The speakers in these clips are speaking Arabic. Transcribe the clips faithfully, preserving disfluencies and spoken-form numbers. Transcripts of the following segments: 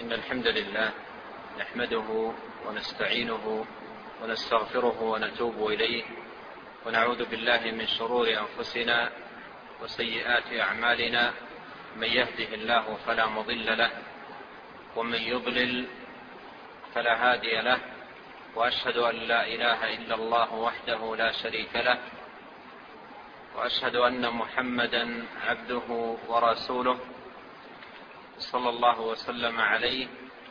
إن الحمد لله نحمده ونستعينه ونستغفره ونتوب إليه ونعوذ بالله من شرور أنفسنا وسيئات أعمالنا. من يهده الله فلا مضل له ومن يضلل فلا هادي له، وأشهد أن لا إله إلا الله وحده لا شريك له، وأشهد أن محمدا عبده ورسوله صلى الله وسلم عليه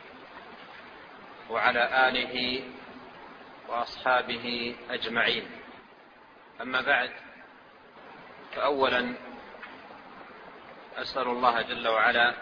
وعلى آله وأصحابه أجمعين. أما بعد، فأولا أسأل الله جل وعلا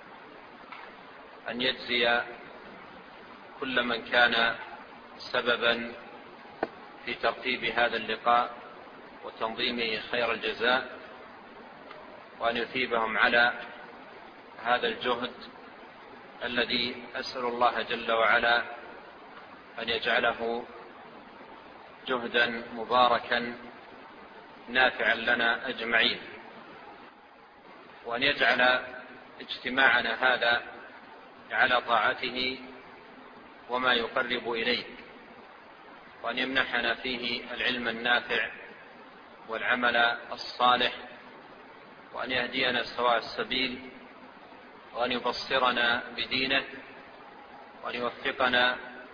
أن يجزي كل من كان سببا في ترتيب هذا اللقاء وتنظيمه خير الجزاء، وأن يثيبهم على هذا الجهد الذي أسأل الله جل وعلا أن يجعله جهدا مباركا نافعا لنا أجمعين، وأن يجعل اجتماعنا هذا على طاعته وما يقرب إليه، وأن يمنحنا فيه العلم النافع والعمل الصالح، وأن يهدينا سواء السبيل، وأن يبصرنا بدينه، وأن يوفقنا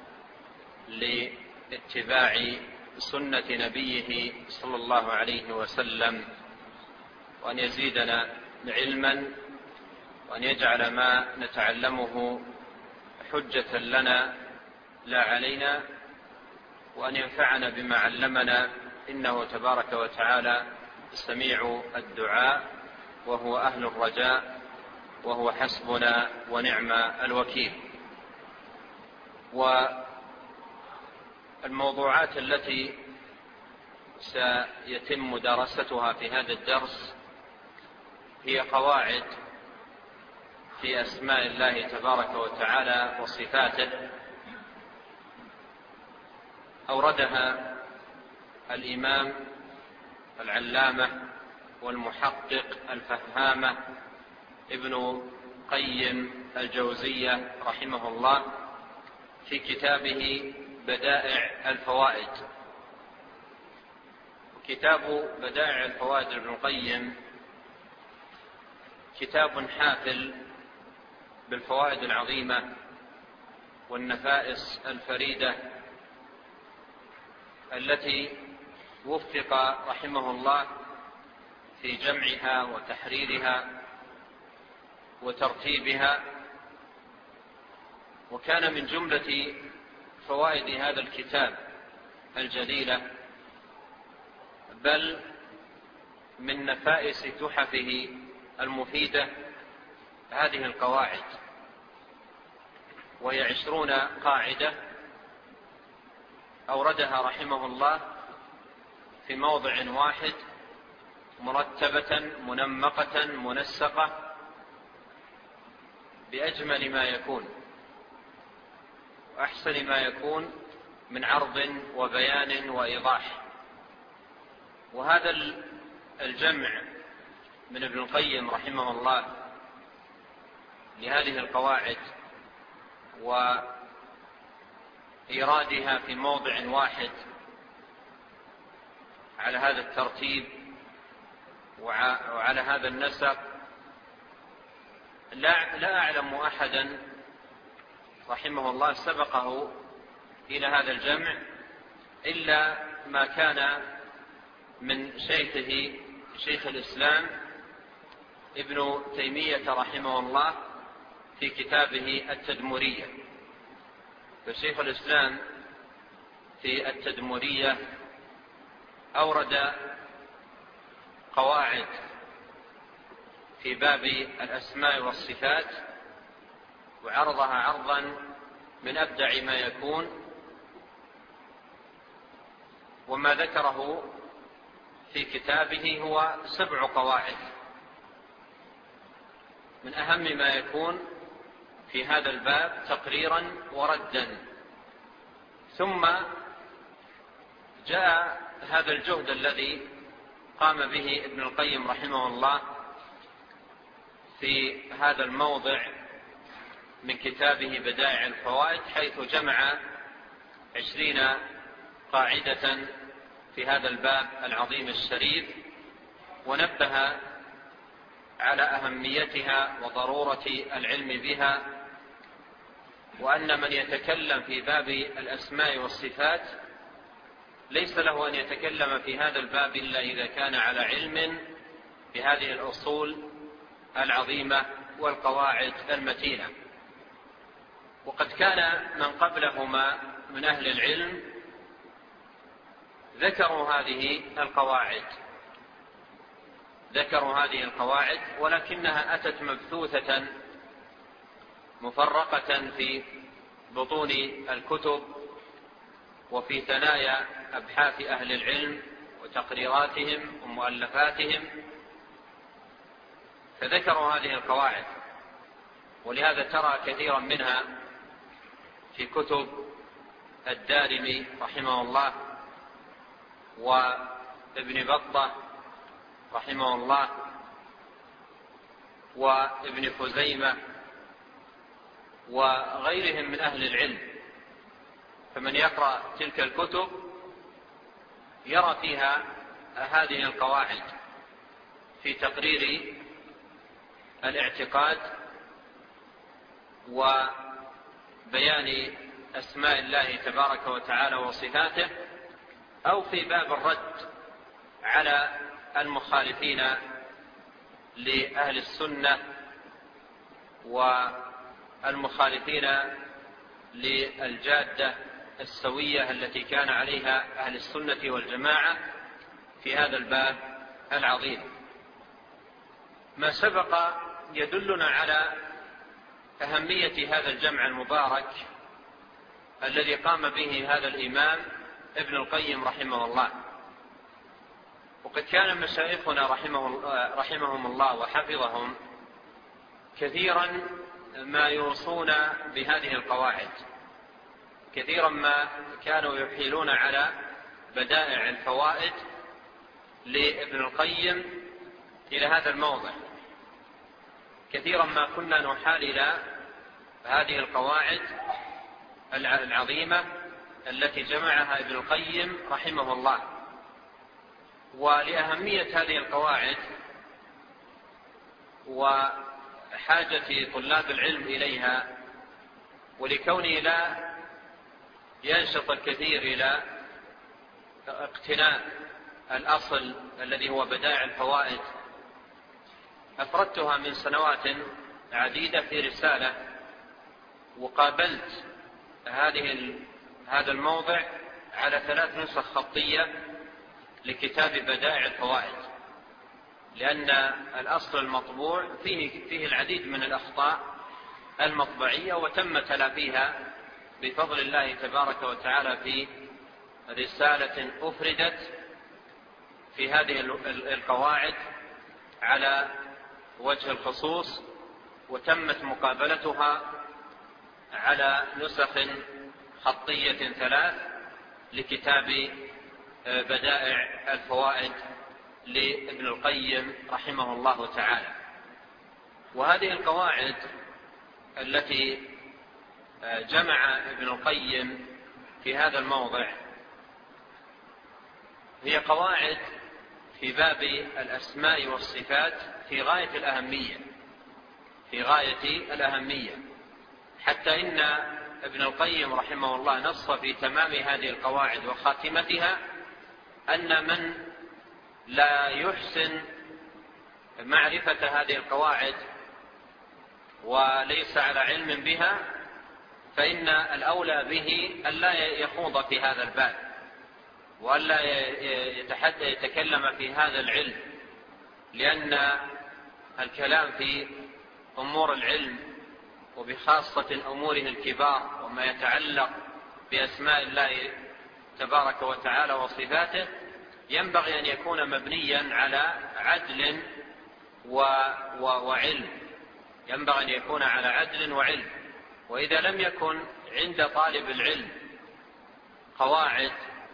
لاتباع سنة نبيه صلى الله عليه وسلم، وأن يزيدنا علما، وأن يجعل ما نتعلمه حجة لنا لا علينا، وأن ينفعنا بما علمنا، إنه تبارك وتعالى سميع الدعاء وهو أهل الرجاء وهو حسبنا ونعم الوكيل. والموضوعات التي سيتم دراستها في هذا الدرس هي قواعد في أسماء الله تبارك وتعالى وصفاته، أوردها الإمام العلامة والمحقق الفهامة ابن قيم الجوزية رحمه الله في كتابه بدائع الفوائد. كتاب بدائع الفوائد ابن القيم كتاب حافل بالفوائد العظيمة والنفائس الفريدة التي وفق رحمه الله في جمعها وتحريرها وترتيبها. وكان من جملة فوائد هذا الكتاب الجليلة، بل من نفائس تحفه المفيدة، هذه القواعد، وهي عشرون قاعدة أوردها رحمه الله في موضع واحد، مرتبة منمقة منسقة بأجمل ما يكون وأحسن ما يكون من عرض وبيان وإيضاح. وهذا الجمع من ابن القيم رحمه الله لهذه القواعد وإيرادها في موضع واحد على هذا الترتيب وعلى هذا النسق، لا, لا أعلم أحدا رحمه الله سبقه إلى هذا الجمع إلا ما كان من شيخه شيخ الإسلام ابن تيمية رحمه الله في كتابه التدمرية. فشيخ الإسلام في التدمرية أورد قواعد في باب الأسماء والصفات، وعرضها عرضا من أبدع ما يكون. وما ذكره في كتابه هو سبع قواعد من أهم ما يكون في هذا الباب تقريرا وردا. ثم جاء هذا الجهد الذي قام به ابن القيم رحمه الله في هذا الموضع من كتابه بدائع الفوائد، حيث جمع عشرين قاعدة في هذا الباب العظيم الشريف، ونبه على أهميتها وضرورة العلم بها، وأن من يتكلم في باب الأسماء والصفات ليس له أن يتكلم في هذا الباب إلا إذا كان على علم بهذه الأصول العظيمة والقواعد المتينة. وقد كان من قبلهما من أهل العلم ذكروا هذه القواعد ذكروا هذه القواعد ولكنها أتت مبثوثة مفرقة في بطون الكتب وفي ثنايا أبحاث أهل العلم وتقريراتهم ومؤلفاتهم، فذكروا هذه القواعد. ولهذا ترى كثيرا منها في كتب الدارمي رحمه الله وابن بطة رحمه الله وابن خزيمة وغيرهم من أهل العلم. فمن يقرأ تلك الكتب يرى فيها هذه القواعد في تقرير الاعتقاد وبيان أسماء الله تبارك وتعالى وصفاته، أو في باب الرد على المخالفين لأهل السنة والمخالفين للجادة السوية التي كان عليها أهل السنة والجماعة في هذا الباب العظيم. ما سبق يدلنا على أهمية هذا الجمع المبارك الذي قام به هذا الإمام ابن القيم رحمه الله. وقد كان مشايخنا رحمه رحمهم الله وحفظهم كثيرا ما يوصون بهذه القواعد، كثيرا ما كانوا يحيلون على بدائع الفوائد لابن القيم إلى هذا الموضع. كثيرا ما كنا نحال إلى هذه القواعد العظيمة التي جمعها ابن القيم رحمه الله. ولأهمية هذه القواعد وحاجة طلاب العلم إليها، ولكونه لا ينشط الكثير إلى اقتناء الأصل الذي هو بدائع الفوائد، أفردتها من سنوات عديدة في رسالة، وقابلت هذه هذا الموضع على ثلاث نسخ خطية لكتاب بدائع الفوائد، لأن الأصل المطبوع فيه, فيه العديد من الأخطاء المطبعية، وتم تلافيها بفضل الله تبارك وتعالى في رسالة أفردت في هذه القواعد على وجه الخصوص، وتمت مقابلتها على نسخ خطية ثلاث لكتاب بدائع الفوائد لابن القيم رحمه الله تعالى. وهذه القواعد التي جمع ابن القيم في هذا الموضع هي قواعد في باب الأسماء والصفات في غاية الأهمية في غاية الأهمية حتى إن ابن القيم رحمه الله نص في تمام هذه القواعد وخاتمتها أن من لا يحسن معرفة هذه القواعد وليس على علم بها فإن الأولى به ألا يخوض في هذا الباب وألا يتكلم في هذا العلم، لأن الكلام في أمور العلم وبخاصة أموره الكبار وما يتعلق بأسماء الله تبارك وتعالى وصفاته ينبغي أن يكون مبنيا على عدل و... و... وعلم ينبغي أن يكون على عدل وعلم. وإذا لم يكن عند طالب العلم قواعد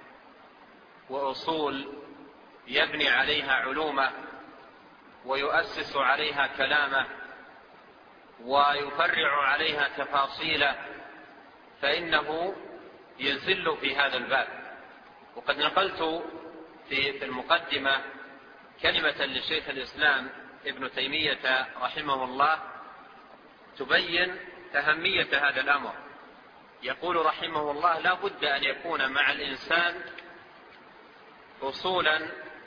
وأصول يبني عليها علومه ويؤسس عليها كلامه ويفرع عليها تفاصيل فإنه يزل في هذا الباب. وقد نقلت في المقدمة كلمة لشيخ الإسلام ابن تيمية رحمه الله تبين أهمية هذا الأمر. يقول رحمه الله: لا بد أن يكون مع الإنسان أصولا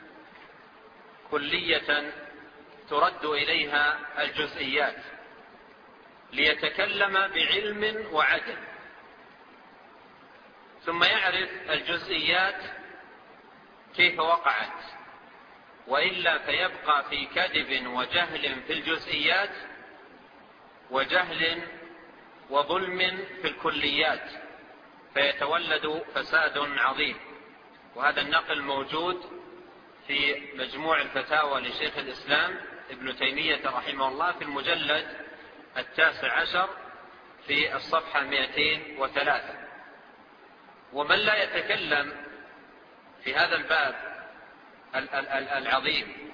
كلية ترد إليها الجزئيات ليتكلم بعلم وعدل، ثم يعرف الجزئيات كيف وقعت، وإلا فيبقى في كذب وجهل في الجزئيات وجهل وظلم في الكليات، فيتولد فساد عظيم. وهذا النقل موجود في مجموع الفتاوى لشيخ الإسلام ابن تيمية رحمه الله في المجلد التاسع عشر في الصفحة مئتين وثلاثة. ومن لا يتكلم في هذا الباب العظيم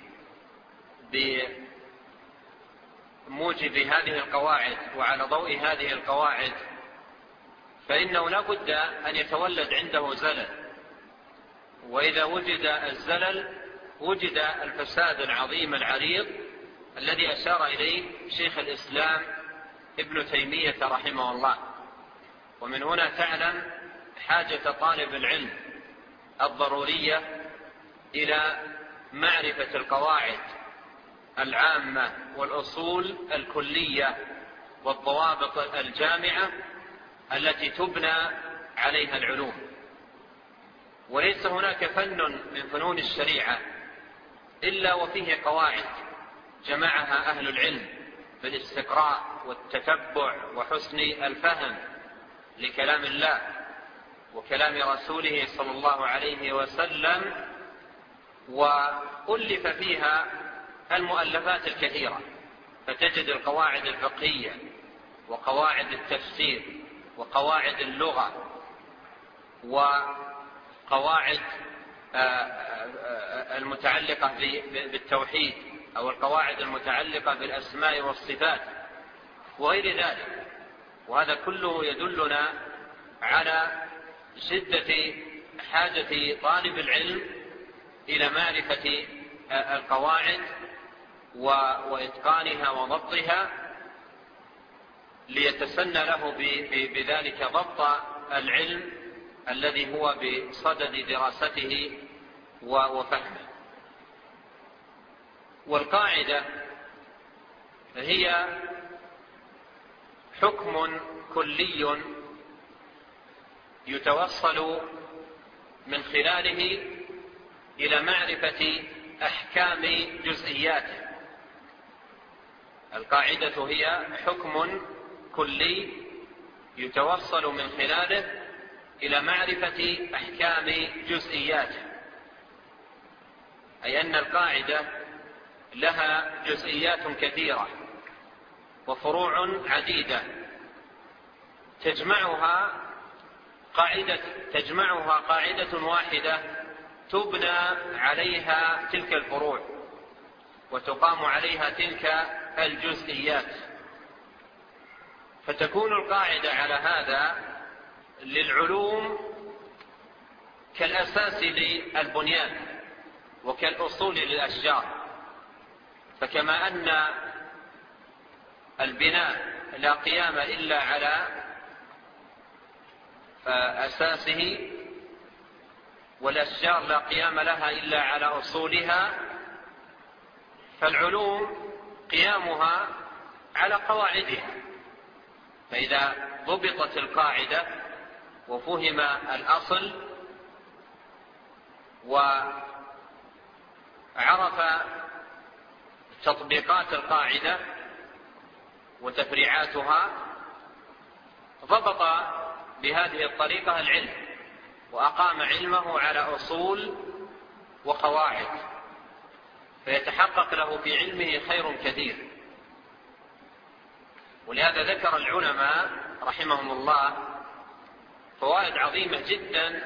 بموجب هذه القواعد وعلى ضوء هذه القواعد فإنه لا بد أن يتولد عنده زلل، وإذا وجد الزلل وجد الفساد العظيم العريض الذي أشار إليه شيخ الإسلام ابن تيمية رحمه الله. ومن هنا تعلم حاجة طالب العلم الضرورية إلى معرفة القواعد العامة والأصول الكلية والضوابط الجامعة التي تبنى عليها العلوم. وليس هناك فن من فنون الشريعة إلا وفيه قواعد جمعها أهل العلم بالاستقراء والتتبع وحسن الفهم لكلام الله وكلام رسوله صلى الله عليه وسلم، وألف فيها المؤلفات الكثيرة، فتجد القواعد الفقهية وقواعد التفسير وقواعد اللغة وقواعد المتعلقة بالتوحيد أو القواعد المتعلقة بالأسماء والصفات وغير ذلك. وهذا كله يدلنا على شدة حاجة طالب العلم إلى معرفة القواعد وإتقانها وضبطها ليتسنى له بذلك ضبط العلم الذي هو بصدد دراسته وفهمه. والقاعدة هي حكم كلي يتوصل من خلاله إلى معرفة أحكام جزئياته. القاعدة هي حكم كلي يتوصل من خلاله إلى معرفة أحكام جزئياته، أي أن القاعدة لها جزئيات كثيرة وفروع عديدة تجمعها قاعدة تجمعها قاعدة واحدة تبنى عليها تلك الفروع وتقام عليها تلك الجزئيات، فتكون القاعدة على هذا للعلوم كالأساس للبنيان وكالأصول للأشجار. فكما أن البناء لا قيام إلا على أساسه والأشجار لا قيام لها إلا على أصولها، فالعلوم قيامها على قواعدها. فإذا ضبطت القاعدة وفهم الأصل وعرف تطبيقات القاعدة وتفريعاتها ضبط بهذه الطريقة العلم وأقام علمه على أصول وقواعد، فيتحقق له في علمه خير كثير. ولهذا ذكر العلماء رحمهم الله فوائد عظيمة جدا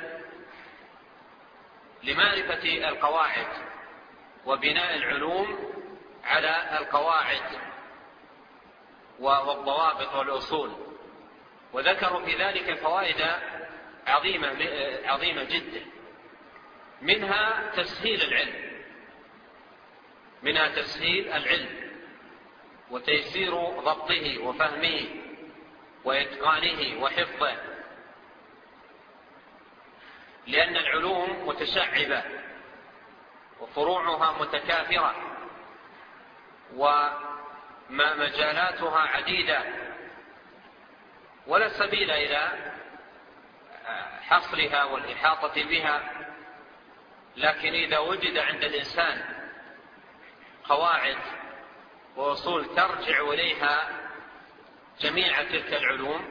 لمعرفة القواعد وبناء العلوم على القواعد. والضوابط والأصول، وذكروا في ذلك فوائد عظيمة عظيمة جدا، منها تسهيل العلم منها تسهيل العلم وتيسير ضبطه وفهمه وإتقانه وحفظه، لأن العلوم متشعبة وفروعها متكاثرة ومجالاتها عديدة، ولا سبيل إلى حصرها والإحاطة بها. لكن إذا وجد عند الإنسان قواعد وأصول ترجع إليها جميع تلك العلوم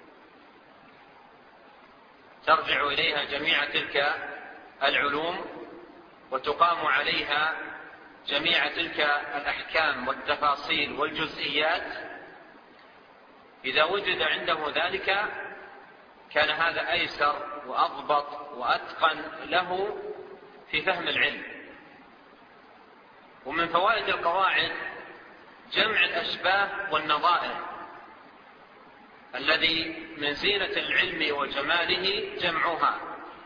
ترجع إليها جميع تلك العلوم وتقام عليها جميع تلك الأحكام والتفاصيل والجزئيات، إذا وجد عنده ذلك كان هذا أيسر وأضبط وأتقن له في فهم العلم. ومن فوائد القواعد جمع الأشباه والنظائر، الذي من زينة العلم وجماله جمعها،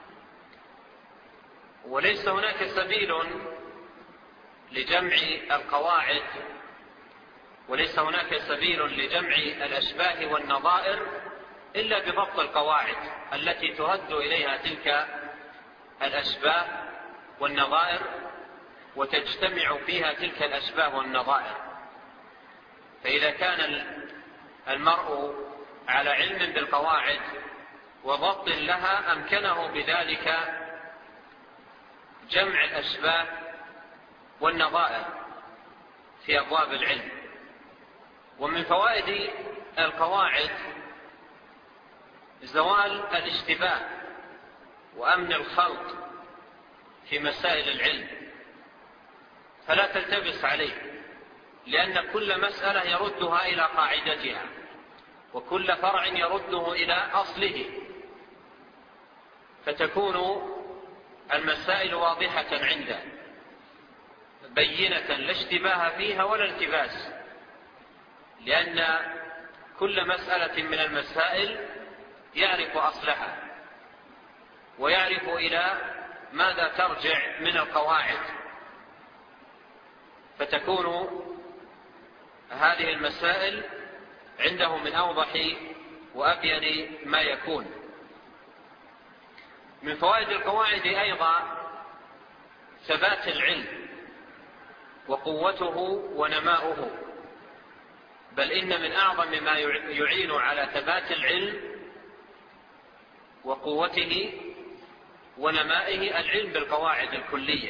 وليس هناك سبيل لجمع القواعد وليس هناك سبيل لجمع الأشباه والنظائر إلا بضبط القواعد التي ترد إليها تلك الأشباه والنظائر وتجتمع فيها تلك الأشباه والنظائر. فإذا كان المرء على علم بالقواعد وضبط لها أمكنه بذلك جمع الأشباه والنظائر في أبواب العلم. ومن فوائد القواعد زوال الاشتباه وأمن الخلط في مسائل العلم، فلا تلتبس عليه، لأن كل مسألة يردها إلى قاعدتها، وكل فرع يرده إلى أصله، فتكون المسائل واضحة عنده بينة لا اشتباه فيها ولا التباس، لأن كل مسألة من المسائل يعرف أصلها ويعرف إلى ماذا ترجع من القواعد، فتكون هذه المسائل عنده من أوضح وأبين ما يكون. من فوائد القواعد أيضا ثبات العلم وقوته ونماؤه، بل إن من أعظم ما يعين على ثبات العلم وقوته ونمائه العلم بالقواعد الكلية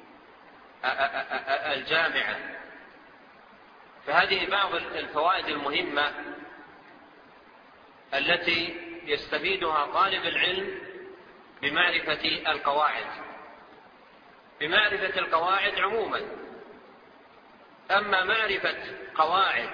الجامعة. فهذه بعض الفوائد المهمة التي يستفيدها طالب العلم بمعرفة القواعد بمعرفة القواعد عموما. أما معرفة قواعد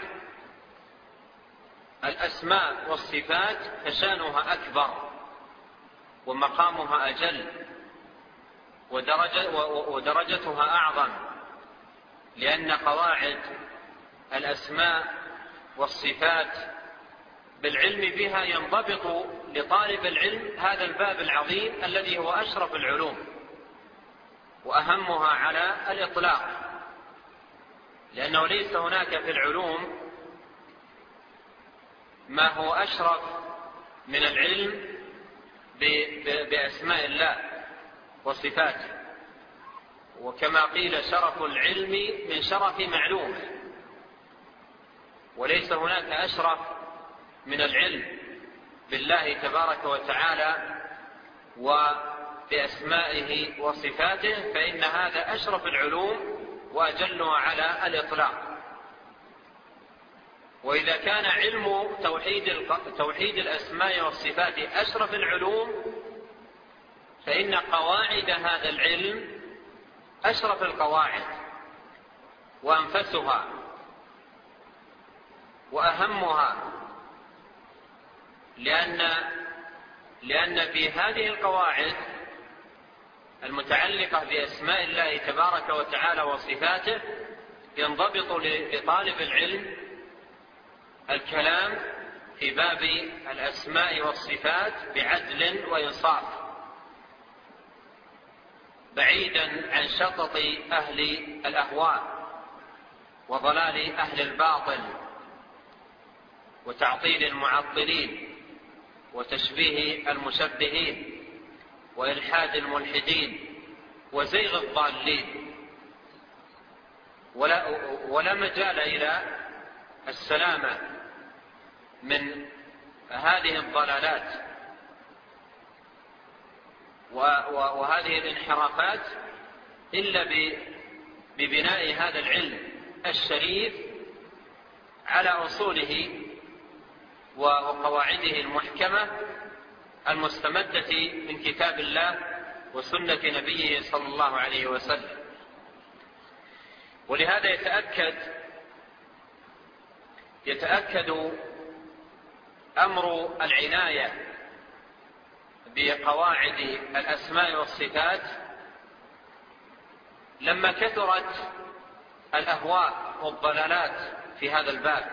الأسماء والصفات فشانها أكبر ومقامها أجل ودرجة ودرجتها أعظم، لأن قواعد الأسماء والصفات بالعلم بها ينضبط لطالب العلم هذا الباب العظيم الذي هو أشرف العلوم وأهمها على الإطلاق، لأنه ليس هناك في العلوم ما هو أشرف من العلم بأسماء الله وصفاته، وكما قيل شرف العلم من شرف معلومه، وليس هناك أشرف من العلم بالله تبارك وتعالى وبأسمائه وصفاته، فإن هذا أشرف العلوم وأجلها على الإطلاق. وإذا كان علم توحيد توحيد الأسماء والصفات أشرف العلوم، فإن قواعد هذا العلم أشرف القواعد وأنفسها وأهمها، لأن لأن في هذه القواعد المتعلقة بأسماء الله تبارك وتعالى وصفاته ينضبط لطالب العلم الكلام في باب الأسماء والصفات بعدل وإنصاف، بعيدا عن شطط أهل الأهواء وضلال أهل الباطل وتعطيل المعطلين وتشبيه المشبهين وإلحاد الملحدين وزيغ الضالين. ولا, ولا مجال إلى السلامة من هذه الضلالات وهذه الانحرافات إلا ببناء هذا العلم الشريف على أصوله وقواعده المحكمة المستمدة من كتاب الله وسنة نبيه صلى الله عليه وسلم. ولهذا يتأكد يتأكد أمر العناية بقواعد الأسماء والصفات لما كثرت الأهواء والضلالات في هذا الباب،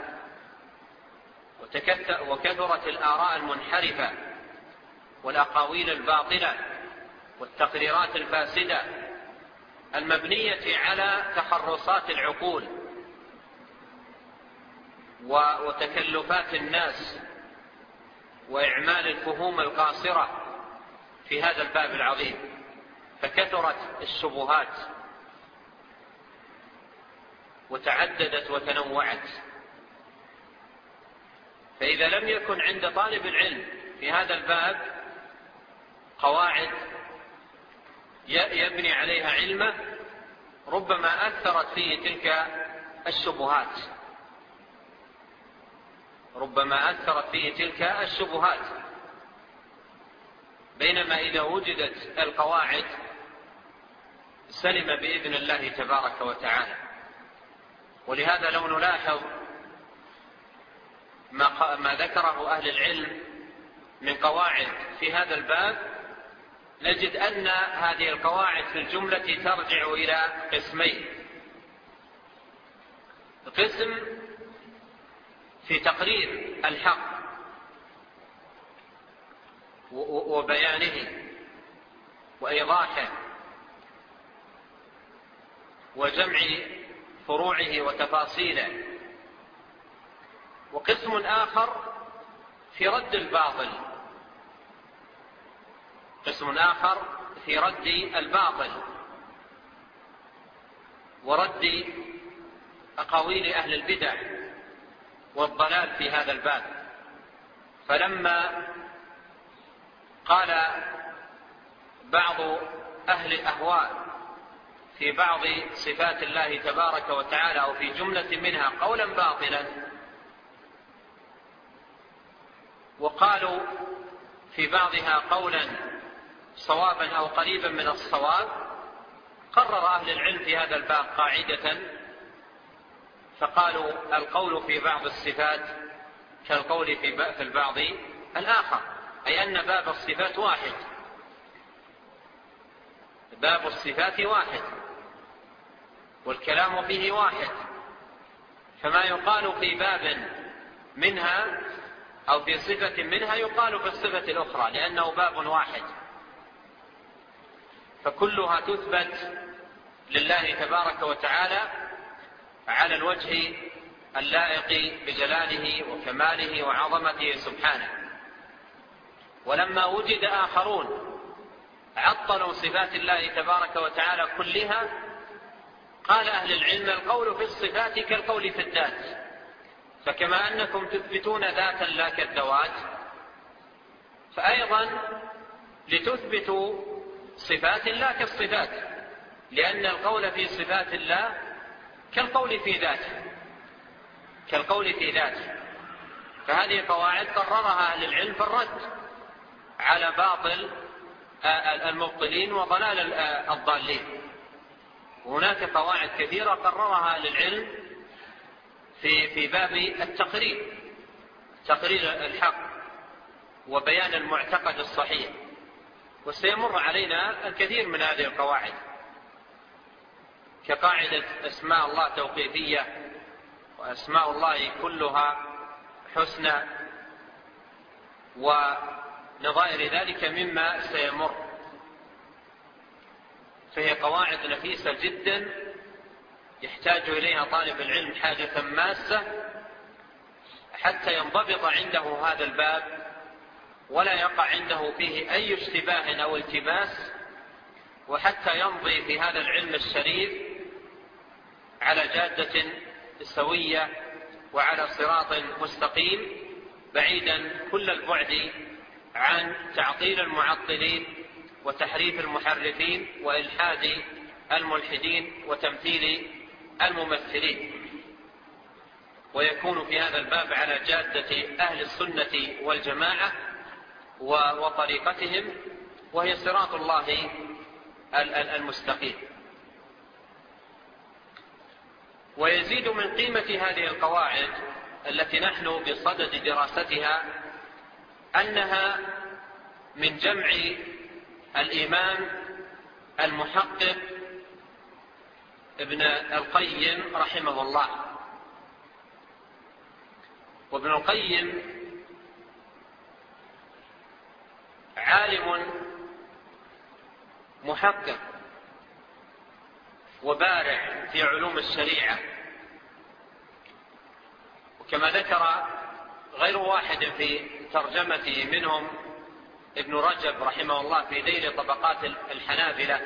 وكثرت الآراء المنحرفة والأقاويل الباطلة والتقريرات الفاسدة المبنية على تخرصات العقول وتكلفات الناس وإعمال الفهوم القاصرة في هذا الباب العظيم، فكثرت الشبهات وتعددت وتنوعت. فإذا لم يكن عند طالب العلم في هذا الباب قواعد يبني عليها علمه، ربما أثرت فيه تلك الشبهات ربما أثرت فيه تلك الشبهات بينما إذا وجدت القواعد سلم بإذن الله تبارك وتعالى. ولهذا لو نلاحظ ما ذكره أهل العلم من قواعد في هذا الباب، نجد أن هذه القواعد في الجملة ترجع إلى قسمين: قسم في تقرير الحق وبيانه وإيضاحه وجمع فروعه وتفاصيله، وقسم آخر في رد الباطل قسم آخر في رد الباطل ورد أقاويل أهل البدع والضلال في هذا الباب. فلما قال بعض أهل الأهواء في بعض صفات الله تبارك وتعالى أو في جملة منها قولا باطلا، وقالوا في بعضها قولا صوابا أو قريبا من الصواب، قرر أهل العلم في هذا الباب قاعدة فقالوا: القول في بعض الصفات كالقول في البعض الآخر، أي أن باب الصفات واحد باب الصفات واحد والكلام فيه واحد، فما يقال في باب منها أو في صفة منها يقال في الصفة الأخرى، لأنه باب واحد، فكلها تثبت لله تبارك وتعالى على الوجه اللائق بجلاله وكماله وعظمته سبحانه. ولما وجد آخرون عطلوا صفات الله تبارك وتعالى كلها، قال أهل العلم: القول في الصفات كالقول في الذات، فكما أنكم تثبتون ذاتا لا كالذوات، فأيضا لتثبتوا صفات لا كالصفات، لأن القول في صفات الله كالقول في ذاته كالقول في ذاته فهذه قواعد قررها أهل العلم في الرد على باطل المبطلين وضلال الضالين. وهناك قواعد كثيرة قررها أهل العلم في في باب التقرير تقرير الحق وبيان المعتقد الصحيح، وسيمر علينا الكثير من هذه القواعد، كقاعدة أسماء الله توقيفية، وأسماء الله كلها حسنى ونظائر ذلك مما سيمر. فهي قواعد نفيسة جدا يحتاج إليها طالب العلم حاجة ماسة حتى ينضبط عنده هذا الباب ولا يقع عنده فيه أي اشتباه أو التباس، وحتى يمضي في هذا العلم الشريف على جادة سوية وعلى صراط مستقيم، بعيدا كل البعد عن تعطيل المعطلين وتحريف المحرفين وإلحاد الملحدين وتمثيل الممثلين، ويكون في هذا الباب على جادة أهل السنة والجماعة وطريقتهم، وهي صراط الله المستقيم. ويزيد من قيمة هذه القواعد التي نحن بصدد دراستها أنها من جمع الإمام المحقق ابن القيم رحمه الله. وابن القيم عالم محقق وبارع في علوم الشريعة، وكما ذكر غير واحد في ترجمته منهم ابن رجب رحمه الله في ذيل طبقات الحنابلة،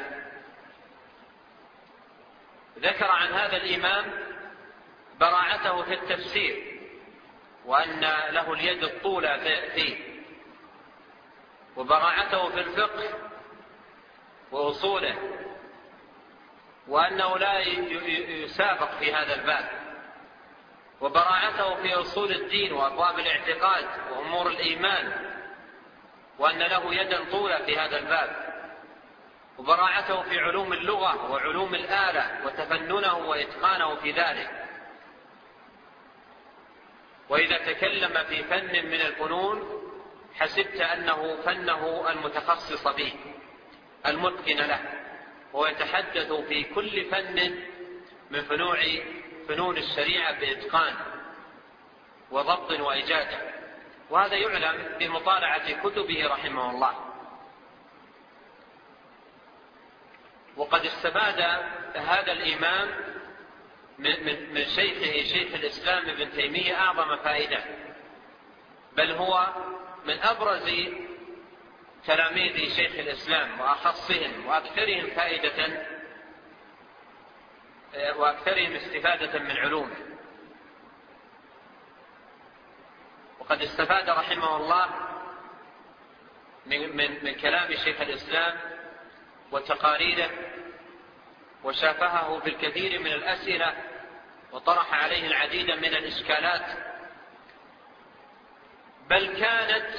ذكر عن هذا الإمام براعته في التفسير وأن له اليد الطولى فيه، وبراعته في الفقه وأصوله، وأنه لا يسابق في هذا الباب، وبراعته في أصول الدين وأبواب الاعتقاد وأمور الإيمان، وأن له يدا طولى في هذا الباب، وبراعته في علوم اللغة وعلوم الآلة وتفننه وإتقانه في ذلك. وإذا تكلم في فن من الفنون حسبت أنه فنه المتخصص به المتقن له، ويتحدث في كل فن من فنوع فنون الشريعة بإتقان وضبط وإجادة، وهذا يعلم بمطالعة كتبه رحمه الله. وقد استفاد هذا الإمام من شيخه شيخ الإسلام ابن تيمية أعظم فائدة، بل هو من أبرز تلاميذ شيخ الإسلام وأخصهم وأكثرهم فائدة وأكثرهم استفادة من علومه. وقد استفاد رحمه الله من, من, من كلام شيخ الإسلام وتقاريره، وشافهه في الكثير من الأسئلة وطرح عليه العديد من الإشكالات، بل كانت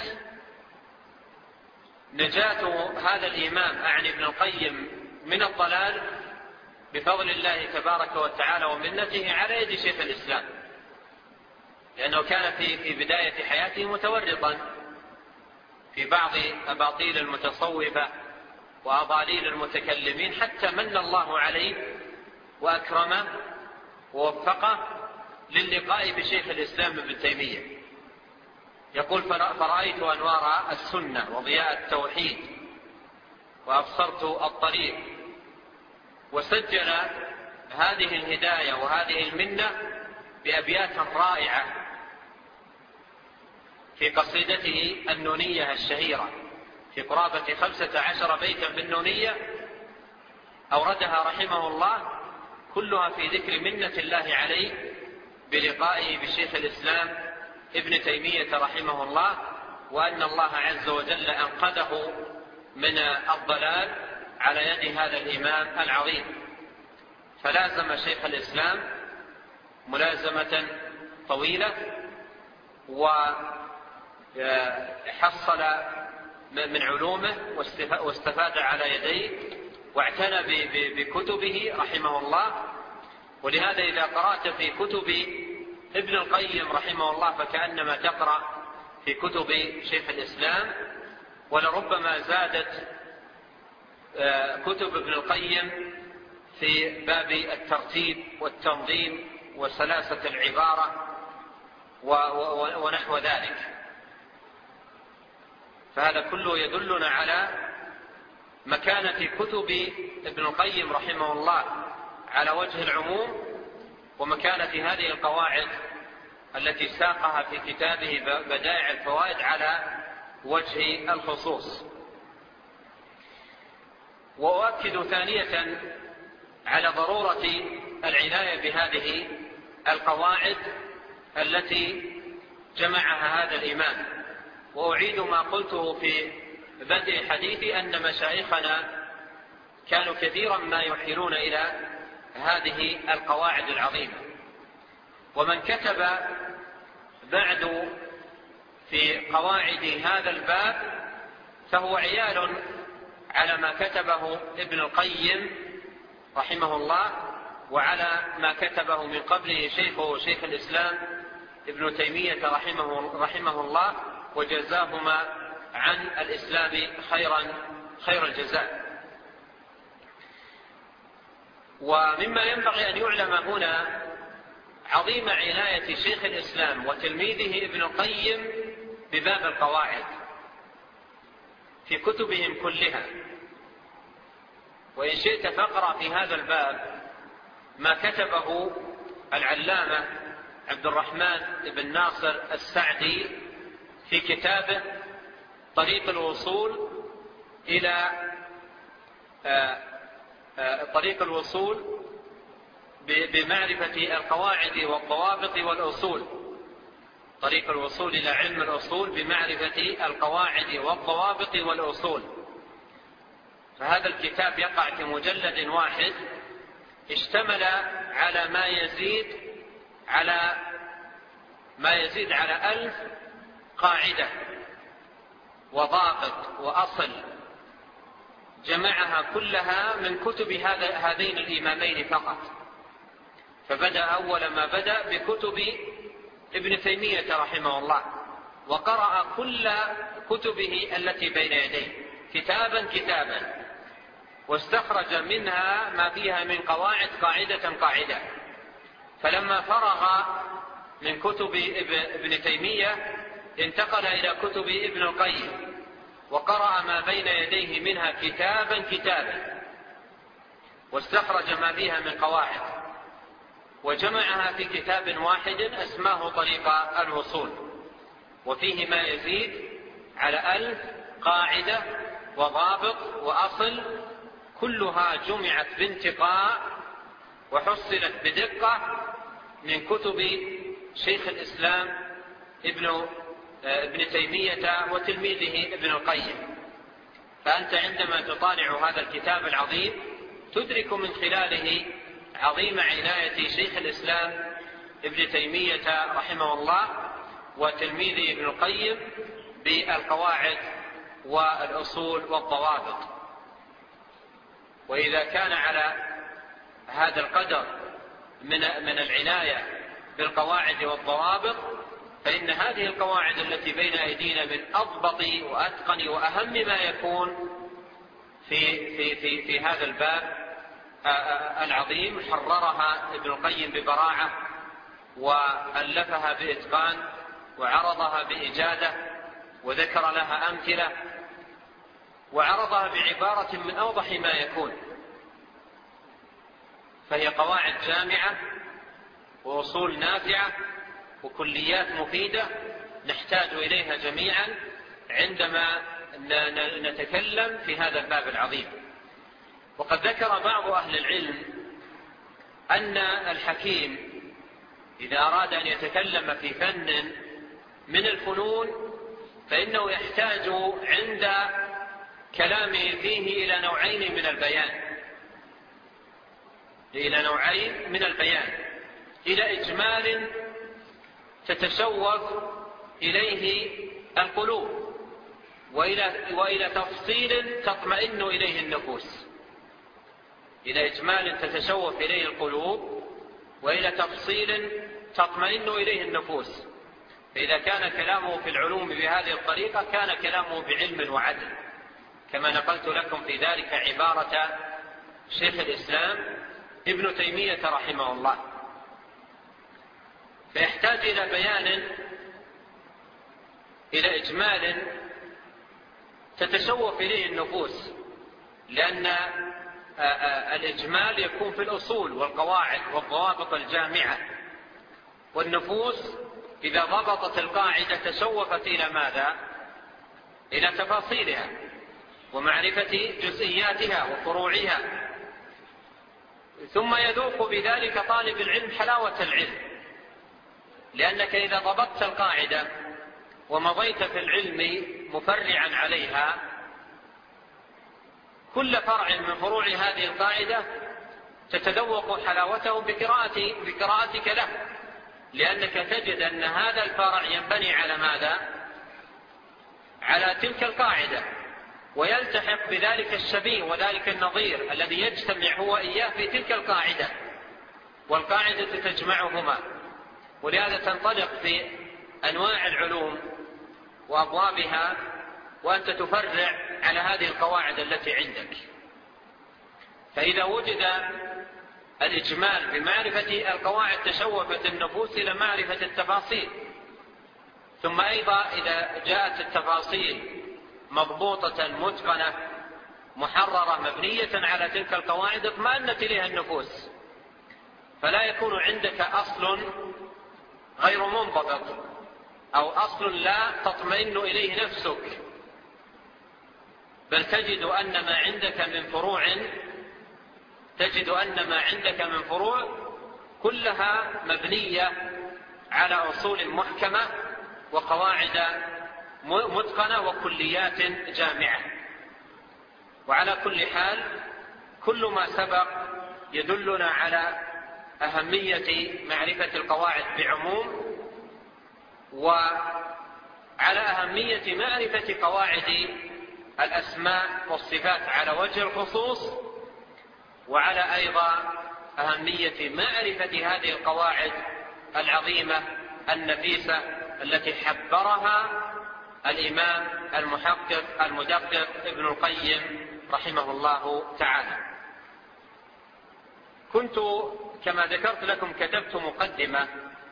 نجاة هذا الإمام أعني ابن القيم من الضلال بفضل الله تبارك وتعالى ومنته على يد شيخ الإسلام، لأنه كان في في بداية حياته متورطا في بعض أباطيل المتصوفة وأضاليل المتكلمين، حتى من الله عليه وأكرمه ووفقه للقاء بشيخ الإسلام ابن تيمية. يقول: فرأيت أنوار السنة وضياء التوحيد وأبصرت الطريق. وسجل هذه الهداية وهذه المنة بأبيات رائعة في قصيدته النونية الشهيرة، في قرابة خمسة عشر بيتا بالنونية أوردها رحمه الله، كلها في ذكر منة الله عليه بلقائه بشيخ الإسلام ابن تيمية رحمه الله، وأن الله عز وجل أنقذه من الضلال على يد هذا الإمام العظيم. فلازم شيخ الإسلام ملازمة طويلة، وحصل من علومه واستفاد على يديه واعتنى بكتبه رحمه الله. ولهذا إذا قرأت في كتب ابن القيم رحمه الله فكأنما تقرأ في كتب شيخ الإسلام، ولربما زادت كتب ابن القيم في باب الترتيب والتنظيم وسلاسة العبارة ونحو ذلك. فهذا كله يدلنا على مكانة كتب ابن القيم رحمه الله على وجه العموم، ومكانة هذه القواعد التي ساقها في كتابه بدائع الفوائد على وجه الخصوص. وأؤكد ثانية على ضرورة العناية بهذه القواعد التي جمعها هذا الإمام، وأعيد ما قلته في بدء حديثي أن مشايخنا كانوا كثيرا ما يحيلون إلى هذه القواعد العظيمة. ومن كتب بعد في قواعد هذا الباب فهو عيال على ما كتبه ابن القيم رحمه الله، وعلى ما كتبه من قبله شيخه شيخ الإسلام ابن تيمية رحمه, رحمه الله، وجزاهما عن الإسلام خيرا خير الجزاء. ومما ينبغي أن يعلم هنا عظيم عناية شيخ الإسلام وتلميذه ابن القيم بباب القواعد في كتبهم كلها. وإن شئت فاقرأ في هذا الباب ما كتبه العلامة عبد الرحمن بن ناصر السعدي في كتابه طريق الوصول إلى طريق الوصول بمعرفة القواعد والضوابط والأصول، طريق الوصول إلى علم الأصول بمعرفة القواعد والضوابط والأصول. فهذا الكتاب يقع في مجلد واحد، اشتمل على ما يزيد على ما يزيد على ألف قاعدة وضابط وأصل، جمعها كلها من كتب هذا هذين الإمامين فقط. فبدأ أول ما بدأ بكتب ابن تيمية رحمه الله، وقرأ كل كتبه التي بين يديه كتابا كتابا، واستخرج منها ما فيها من قواعد قاعدة قاعدة. فلما فرغ من كتب ابن تيمية انتقل إلى كتب ابن القيم، وقرأ ما بين يديه منها كتابا كتابا، واستخرج ما فيها من قواعد، وجمعها في كتاب واحد اسماه طريق الوصول، وفيه ما يزيد على ألف قاعدة وضابط وأصل، كلها جمعت بانتقاء وحصلت بدقة من كتب شيخ الإسلام ابن ابن تيمية وتلميذه ابن القيم. فأنت عندما تطالع هذا الكتاب العظيم تدرك من خلاله عظيم عناية شيخ الإسلام ابن تيمية رحمه الله وتلميذه ابن القيم بالقواعد والأصول والضوابط. وإذا كان على هذا القدر من من العناية بالقواعد والضوابط، فإن هذه القواعد التي بين أيدينا من أضبط وأتقن وأهم ما يكون في في في في هذا الباب العظيم. حررها ابن القيم ببراعة، وألفها بإتقان، وعرضها بإجادة، وذكر لها أمثلة، وعرضها بعبارة من أوضح ما يكون. فهي قواعد جامعة وأصول نافعة وكليات مفيدة نحتاج إليها جميعا عندما نتكلم في هذا الباب العظيم. وقد ذكر بعض أهل العلم أن الحكيم إذا أراد أن يتكلم في فن من الفنون فإنه يحتاج عند كلامه فيه إلى نوعين من البيان إلى نوعين من البيان إلى إجمال تتشوف إليه القلوب، وإلى, وإلى تفصيل تطمئن إليه النفوس. إلى إجمال تتشوف إليه القلوب، وإلى تفصيل تطمئن إليه النفوس. فإذا كان كلامه في العلوم بهذه الطريقة كان كلامه بعلم وعدل، كما نقلت لكم في ذلك عبارة شيخ الإسلام ابن تيمية رحمه الله. فيحتاج إلى بيان، إلى إجمال تتشوف إليه النفوس، لأن الإجمال يكون في الأصول والقواعد والضوابط الجامعة، والنفوس إذا ضبطت القاعدة تشوفت إلى ماذا؟ إلى تفاصيلها ومعرفة جزئياتها وفروعها، ثم يذوق بذلك طالب العلم حلاوة العلم، لأنك إذا ضبطت القاعدة ومضيت في العلم مفرعا عليها، كل فرع من فروع هذه القاعدة تتذوق حلاوته بقراءة بقراءتك له، لأنك تجد أن هذا الفرع ينبني على ماذا؟ على تلك القاعدة، ويلتحق بذلك الشبيه وذلك النظير الذي يجتمع هو إياه في تلك القاعدة، والقاعدة تجمعهما. ولهذا تنطلق في أنواع العلوم وأبوابها وأنت تفرع على هذه القواعد التي عندك. فإذا وجد الإجمال بمعرفة القواعد تشوفت النفوس إلى معرفة التفاصيل، ثم أيضا إذا جاءت التفاصيل مضبوطة متقنة محررة مبنية على تلك القواعد اطمأنت إليها النفوس، فلا يكون عندك أصل غير منضبط أو أصل لا تطمئن إليه نفسك، بل تجد أن ما عندك من فروع تجد أن ما عندك من فروع كلها مبنية على أصول محكمة وقواعد متقنة وكليات جامعة. وعلى كل حال كل ما سبق يدلنا على أهمية معرفة القواعد بعموم، وعلى أهمية معرفة قواعد الأسماء والصفات على وجه الخصوص، وعلى أيضا أهمية معرفة هذه القواعد العظيمة النفيسة التي حبرها الإمام المحقق المدقق ابن القيم رحمه الله تعالى. كنت كما ذكرت لكم كتبت مقدمة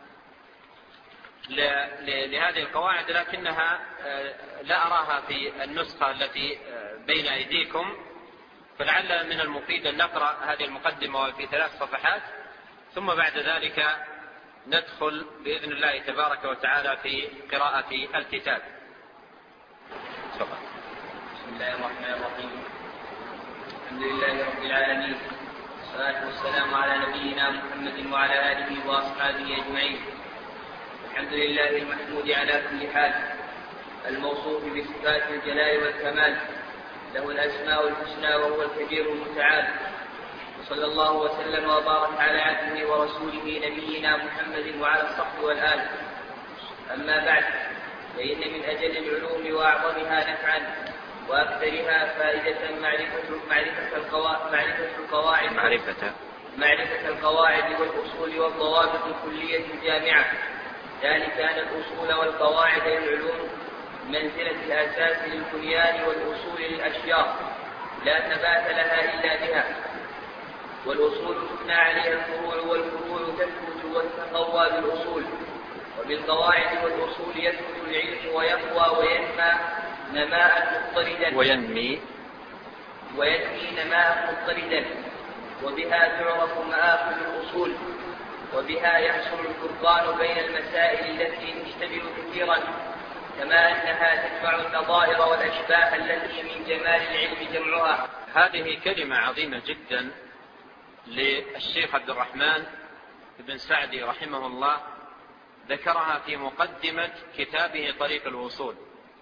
لهذه القواعد، لكنها لا أراها في النسخة التي بين أيديكم، فلعل من المفيد أن نقرأ هذه المقدمة في ثلاث صفحات، ثم بعد ذلك ندخل بإذن الله تبارك وتعالى في قراءة الكتاب. بسم الله الرحمن الرحيم. الحمد لله رب العالمين، والصلاة والسلام على نبينا محمد وعلى آله وأصحابه أجمعين. الحمد لله المحمود على كل حال، الموصوف بصفات الجلال والكمال، له الأسماء الحسنى وهو الكبير المتعال. وصلى الله وسلم وبارك على عبده ورسوله نبينا محمد وعلى الصحب والآل. أما بعد، فإن من أجل العلوم وأعظمها نفعا وأكثرها فائدة معرفة معرفة القواعد معرفة القواعد معرفة معرفة القواعد والأصول والضوابط الكلية الجامعة، ذلك أن الأصول والقواعد للعلوم منزلة الأساس للبنيان والأصول للأشياء، لا ثبات لها إلا بها. والأصول تبنى عليها الفروع، والفروع تثبت وتقوى بالأصول. وبالقواعد والأصول يثبت العلم ويقوى وينمى نماء مضطردا وينمي وينمي نماء مضطردا وبها تعرف مآخذ الأصول، وبها يحصل الفرقان بين المسائل التي تشتبه كثيرا، كما أنها تجمع النظائر والأشباه التي من جمال العلم جمعها. هذه كلمة عظيمة جدا للشيخ عبد الرحمن بن سعدي رحمه الله، ذكرها في مقدمة كتابه طريق الوصول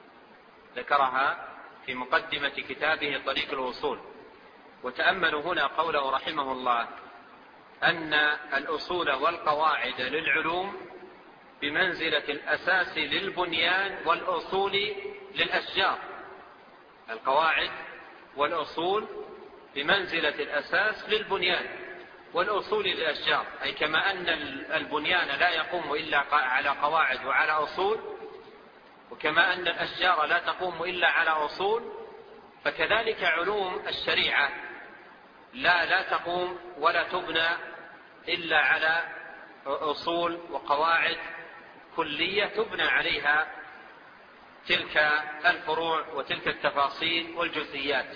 ذكرها في مقدمة كتابه طريق الوصول. وتأملوا هنا قوله رحمه الله أن الأصول والقواعد للعلوم بمنزلة الأساس للبنيان والأصول للأشجار. القواعد والأصول بمنزلة الأساس للبنيان والأصول للأشجار، أي كما أن البنيان لا يقوم إلا على قواعد وعلى أصول، وكما أن الأشجار لا تقوم إلا على أصول، فكذلك علوم الشريعة لا لا تقوم ولا تبنى إلا على أصول وقواعد كلية تبنى عليها تلك الفروع وتلك التفاصيل والجزئيات.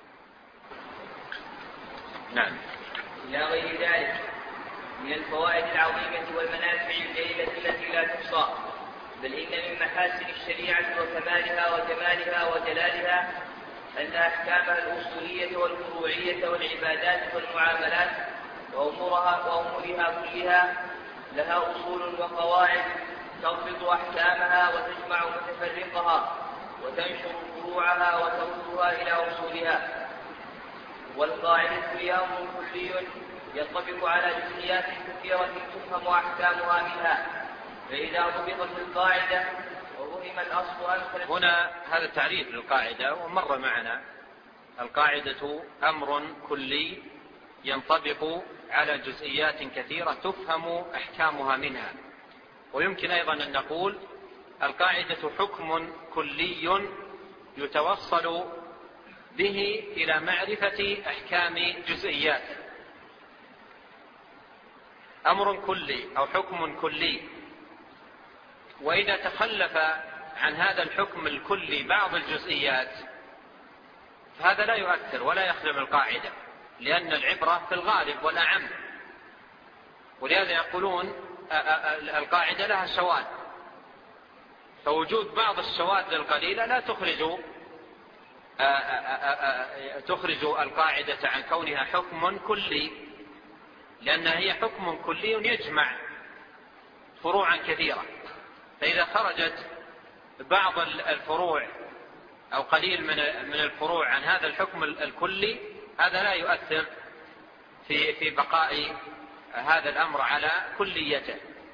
نعم. إلى غير ذلك من الفوائد العظيمة والمنافع الجليلة التي لا تحصى، بل إن من محاسن الشريعة وكمالها وجمالها وجلالها أن أحكامها الأصولية والفروعية والعبادات والمعاملات وأمورها وأمورها كلها لها أصول وقواعد تضبط أحكامها وتجمع متفرقها وتنشر فروعها وتردها إلى أصولها. والقاعدة هي أمر كلي ينطبق على جزئيات كثيرة تفهم أحكامها منها، فإذا ضبطت القاعدة وفهم الأصل أمثل. هنا هذا تعريف للقاعدة ومر معنا. القاعدة أمر كلي ينطبق على جزئيات كثيرة تفهم أحكامها منها. ويمكن أيضا أن نقول القاعدة حكم كلي يتوصل به إلى معرفة أحكام جزئيات. أمر كلي أو حكم كلي، وإذا تخلف عن هذا الحكم الكلي بعض الجزئيات فهذا لا يؤثر ولا يخدم القاعدة، لأن العبرة في الغالب والأعم. ولهذا يقولون القاعدة لها شواذ، فوجود بعض الشواذ القليلة لا تخرج تخرج القاعدة عن كونها حكم كلي، لأنها هي حكم كلي يجمع فروعا كثيرة. فإذا خرجت بعض الفروع أو قليل من الفروع عن هذا الحكم الكلي هذا لا يؤثر في في بقاء هذا الأمر على كليته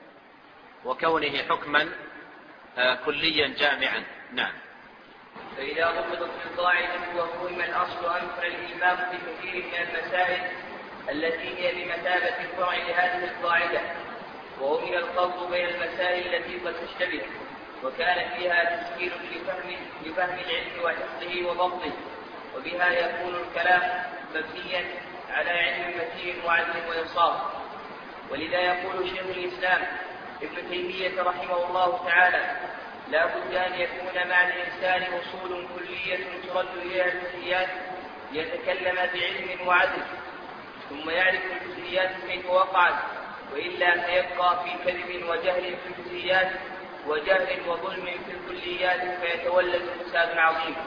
وكونه حكما كليا جامعا. نعم. فإذا ضبطت القاعدة وفهم الأصل أمثل الإمام في كثير من المسائل التي هي بمثابة الفرع لهذه القاعدة، وهو من الخلط بين المسائل التي قد تشتبه وكان فيها تسهيل لفهم لفهم العلم وحفظه وضبطه، وبها يكون الكلام مبنيا على علم متين وعدل وإنصاف. ولذا يقول شيخ الإسلام ابن تيمية رحمه الله تعالى: لا بد أن يكون مع الإنسان أصول كلية ترد إليها الجزئيات ليتكلم بعلم وعدل، ثم يعرف الجزئيات كيف وقعت، وإلا فيبقى في كذب وجهل في الجزئيات وجهل وظلم في الكليات فيتولد فساد عظيم.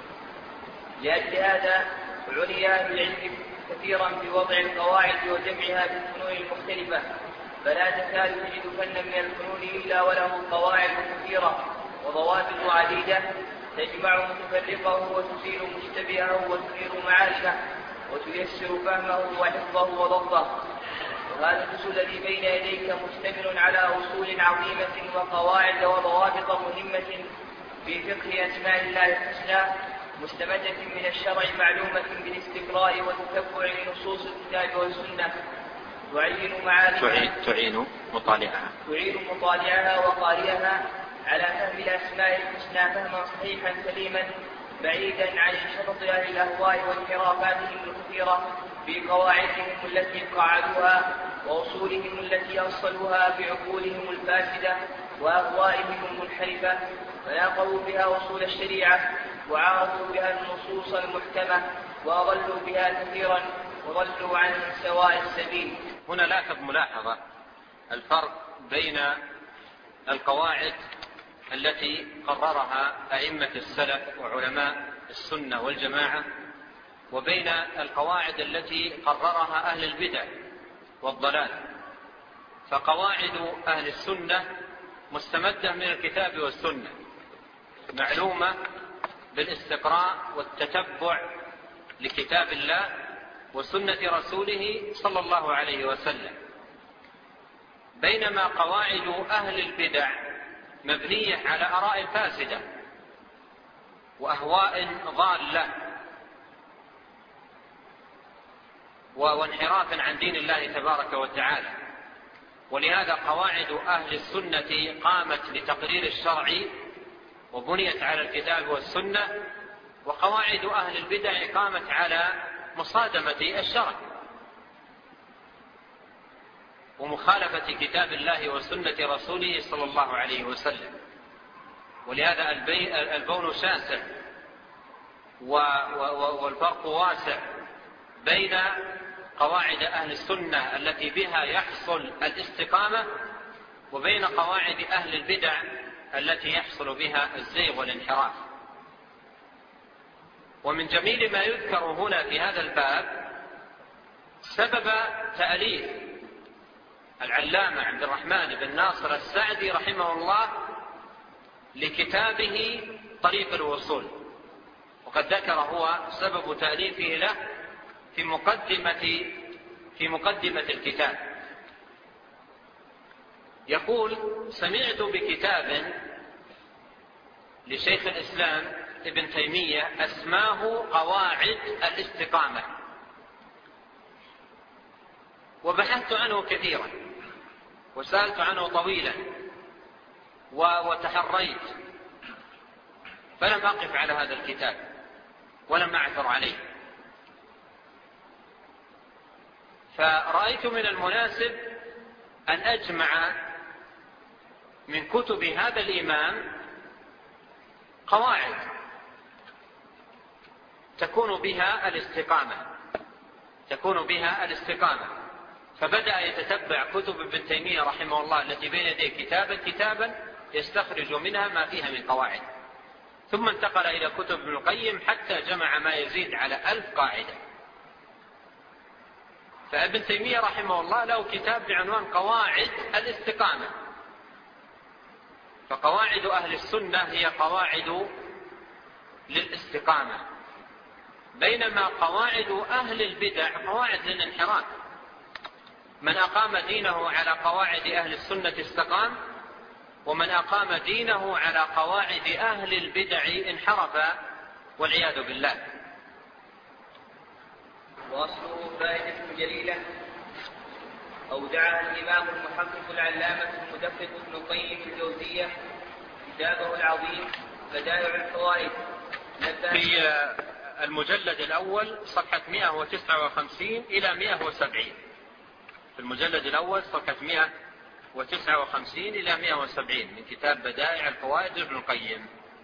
لأجل هذا عني أهل العلم كثيرا بوضع القواعد وجمعها بالفنون المختلفة، فلا تكاد تجد فنا من الفنون إلا وله قواعد كثيرة وضوابط عديدة تجمع متفرقه وتزيل مشتبهه وتنير معارفه وتيسر فهمه وحفظه وضبطه. وهذا الجزء الذي بين يديك مشتمل على أصول عظيمة وقواعد وضوابط مهمة في فقه أسماء الله الحسنى مستمدة من الشرع معلومة بالاستقراء والتتبع لنصوص الكتاب والسنة تعين معانيها تعين مطالعها تعين مطالعها وقارئها على فهم الأسماء الحسنى فهما صحيحا سليما بعيدا عن شطط أهل الأهواء وانحرافاتهم الكثيرة في قواعدهم التي قعدوها وأصولهم التي أصلوها بعقولهم الفاسدة وأهوائهم المنحرفة، فناقضوا بها أصول الشريعة وعارضوا بها النصوص المحكمة وأضلوا بها كثيرا وضلوا عن سواء السبيل. هنا لاحظ ملاحظة الفرق بين القواعد التي قررها أئمة السلف وعلماء السنة والجماعة وبين القواعد التي قررها أهل البدع والضلال. فقواعد أهل السنة مستمدة من الكتاب والسنة، معلومة بالاستقراء والتتبع لكتاب الله وسنة رسوله صلى الله عليه وسلم، بينما قواعد أهل البدع مبنية على آراء فاسدة وأهواء ضالة وانحراف عن دين الله تبارك وتعالى. ولهذا قواعد أهل السنة قامت لتقرير الشرع وبنيت على الكتاب والسنة، وقواعد أهل البدع قامت على مصادمة الشرع. ومخالفة كتاب الله وسنة رسوله صلى الله عليه وسلم. ولهذا البون شاسع والفرق واسع بين قواعد أهل السنة التي بها يحصل الاستقامة وبين قواعد أهل البدع التي يحصل بها الزيغ والانحراف. ومن جميل ما يذكر هنا في هذا الباب سبب تأليف العلامة عبد الرحمن بن ناصر السعدي رحمه الله لكتابه طريق الوصول، وقد ذكر هو سبب تأليفه له في مقدمة في مقدمة الكتاب. يقول: سمعت بكتاب لشيخ الإسلام ابن تيمية أسماه قواعد الاستقامة، وبحثت عنه كثيرا وسألت عنه طويلا وتحريت، فلم أقف على هذا الكتاب ولم أعثر عليه، فرأيت من المناسب أن أجمع من كتب هذا الإمام قواعد تكون بها الاستقامة تكون بها الاستقامة فبدأ يتتبع كتب ابن تيمية رحمه الله التي بين يديه كتابا كتابا يستخرج منها ما فيها من قواعد، ثم انتقل إلى كتب ابن القيم حتى جمع ما يزيد على ألف قاعدة. فابن تيمية رحمه الله له كتاب بعنوان قواعد الاستقامة. فقواعد أهل السنة هي قواعد للاستقامة، بينما قواعد أهل البدع قواعد للانحراف. من أقام دينه على قواعد أهل السنة استقام، ومن أقام دينه على قواعد أهل البدع انحرف والعياذ بالله. وأصله فائدة جليلة أودعها الإمام المحقق العلامة المدقق ابن القيم الجوزية كتابه العظيم بدائع الفوائد في المجلد الأول صفحة مئة وتسعة وخمسين إلى مئة وسبعين. في المجلد الأول صفحة مئة وتسعة وخمسين إلى مئة وسبعين من كتاب بدائع الفوائد ابن القيم.